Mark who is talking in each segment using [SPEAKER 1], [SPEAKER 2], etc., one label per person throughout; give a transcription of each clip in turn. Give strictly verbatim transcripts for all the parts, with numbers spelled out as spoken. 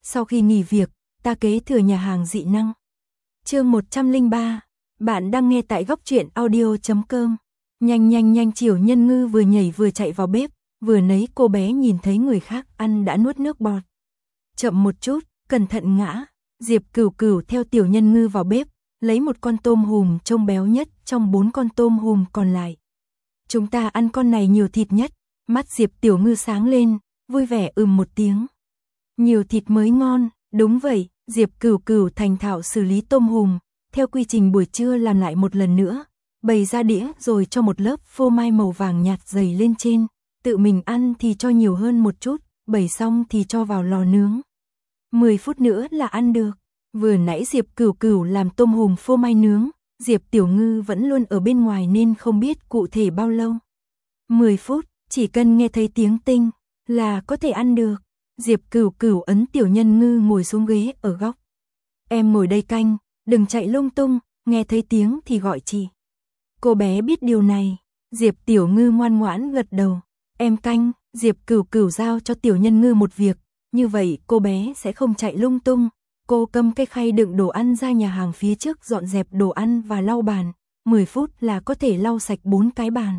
[SPEAKER 1] Sau khi nghỉ việc, ta kế thừa nhà hàng dị năng. Chương một trăm lẻ ba. Bạn đang nghe tại góc truyện audio chấm com. Nhanh nhanh nhanh, Triều Nhân Ngư vừa nhảy vừa chạy vào bếp, vừa nấy cô bé nhìn thấy người khác ăn đã nuốt nước bọt. Chậm một chút, cẩn thận ngã. Diệp Cửu Cửu theo Tiểu Nhân Ngư vào bếp, lấy một con tôm hùm trông béo nhất trong bốn con tôm hùm còn lại. Chúng ta ăn con này nhiều thịt nhất. Mắt Diệp Tiểu Ngư sáng lên, vui vẻ ừm một tiếng. Nhiều thịt mới ngon, đúng vậy. Diệp Cửu Cửu thành thạo xử lý tôm hùm, theo quy trình buổi trưa làm lại một lần nữa, bày ra đĩa rồi cho một lớp phô mai màu vàng nhạt dày lên trên, tự mình ăn thì cho nhiều hơn một chút, bày xong thì cho vào lò nướng. mười phút nữa là ăn được. Vừa nãy Diệp Cửu Cửu làm tôm hùm phô mai nướng, Diệp Tiểu Ngư vẫn luôn ở bên ngoài nên không biết cụ thể bao lâu. mười phút, chỉ cần nghe thấy tiếng tinh là có thể ăn được. Diệp Cửu Cửu ấn Tiểu Nhân Ngư ngồi xuống ghế ở góc. Em ngồi đây canh, đừng chạy lung tung, nghe thấy tiếng thì gọi chị. Cô bé biết điều này. Diệp Tiểu Ngư ngoan ngoãn gật đầu. Em canh. Diệp Cửu Cửu giao cho Tiểu Nhân Ngư một việc, như vậy cô bé sẽ không chạy lung tung. Cô cầm cái khay đựng đồ ăn ra nhà hàng phía trước dọn dẹp đồ ăn và lau bàn, mười phút là có thể lau sạch bốn cái bàn.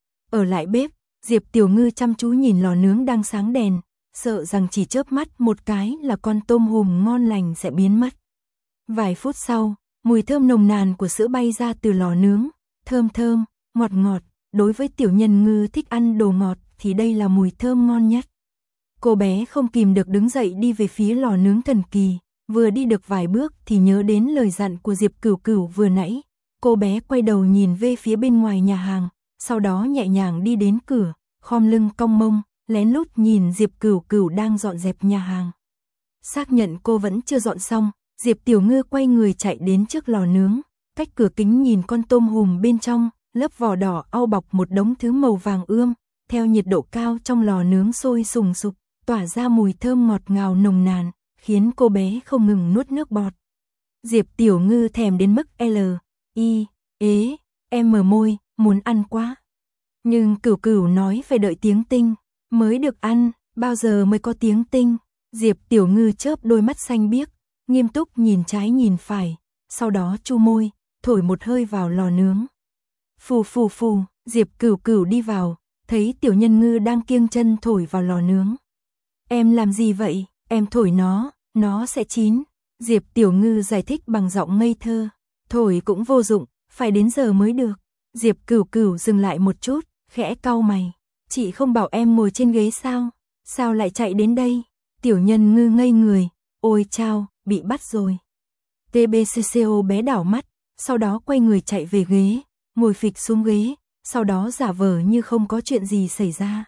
[SPEAKER 1] Ở lại bếp, Diệp Tiểu Ngư chăm chú nhìn lò nướng đang sáng đèn, sợ rằng chỉ chớp mắt một cái là con tôm hùm ngon lành sẽ biến mất. Vài phút sau, mùi thơm nồng nàn của sữa bay ra từ lò nướng, thơm thơm, ngọt ngọt, đối với Tiểu Nhân Ngư thích ăn đồ ngọt thì đây là mùi thơm ngon nhất. Cô bé không kìm được đứng dậy đi về phía lò nướng thần kỳ, vừa đi được vài bước thì nhớ đến lời dặn của Diệp Cửu Cửu vừa nãy. Cô bé quay đầu nhìn về phía bên ngoài nhà hàng, sau đó nhẹ nhàng đi đến cửa, khom lưng cong mông, lén lút nhìn Diệp Cửu Cửu đang dọn dẹp nhà hàng. Xác nhận cô vẫn chưa dọn xong, Diệp Tiểu Ngư quay người chạy đến trước lò nướng, cách cửa kính nhìn con tôm hùm bên trong, lớp vỏ đỏ au bọc một đống thứ màu vàng ươm, theo nhiệt độ cao trong lò nướng sôi sùng sục, tỏa ra mùi thơm ngọt ngào nồng nàn, khiến cô bé không ngừng nuốt nước bọt. Diệp Tiểu Ngư thèm đến mức L, I, ế, em mở môi, muốn ăn quá. Nhưng Cửu Cửu nói phải đợi tiếng tinh mới được ăn, bao giờ mới có tiếng tinh? Diệp Tiểu Ngư chớp đôi mắt xanh biếc, nghiêm túc nhìn trái nhìn phải, sau đó chu môi, thổi một hơi vào lò nướng. Phù phù phù, Diệp Cửu Cửu đi vào, thấy Tiểu Nhân Ngư đang kiêng chân thổi vào lò nướng. Em làm gì vậy? Em thổi nó, nó sẽ chín. Diệp Tiểu Ngư giải thích bằng giọng ngây thơ. Thổi cũng vô dụng, phải đến giờ mới được. Diệp Cửu Cửu dừng lại một chút, khẽ cau mày. Chị không bảo em ngồi trên ghế sao? Sao lại chạy đến đây? Tiểu Nhân Ngư ngây người. Ôi chao, bị bắt rồi. tê bê xê xê o bé đảo mắt, sau đó quay người chạy về ghế, ngồi phịch xuống ghế, sau đó giả vờ như không có chuyện gì xảy ra.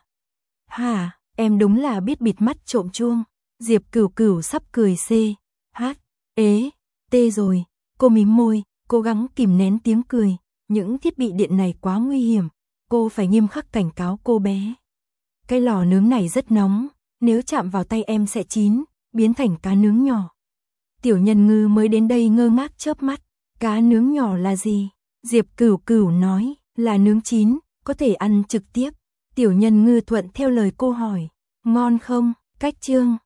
[SPEAKER 1] Hả, em đúng là biết bịt mắt trộm chuông. Diệp Cửu Cửu sắp cười c, h, ế, t rồi. Cô mím môi, cố gắng kìm nén tiếng cười. Những thiết bị điện này quá nguy hiểm. Cô phải nghiêm khắc cảnh cáo cô bé. Cái lò nướng này rất nóng, nếu chạm vào tay em sẽ chín, biến thành cá nướng nhỏ. Tiểu Nhân Ngư mới đến đây ngơ ngác chớp mắt. Cá nướng nhỏ là gì? Diệp Cửu Cửu nói, là nướng chín, có thể ăn trực tiếp. Tiểu Nhân Ngư thuận theo lời cô hỏi. Ngon không? Cách chương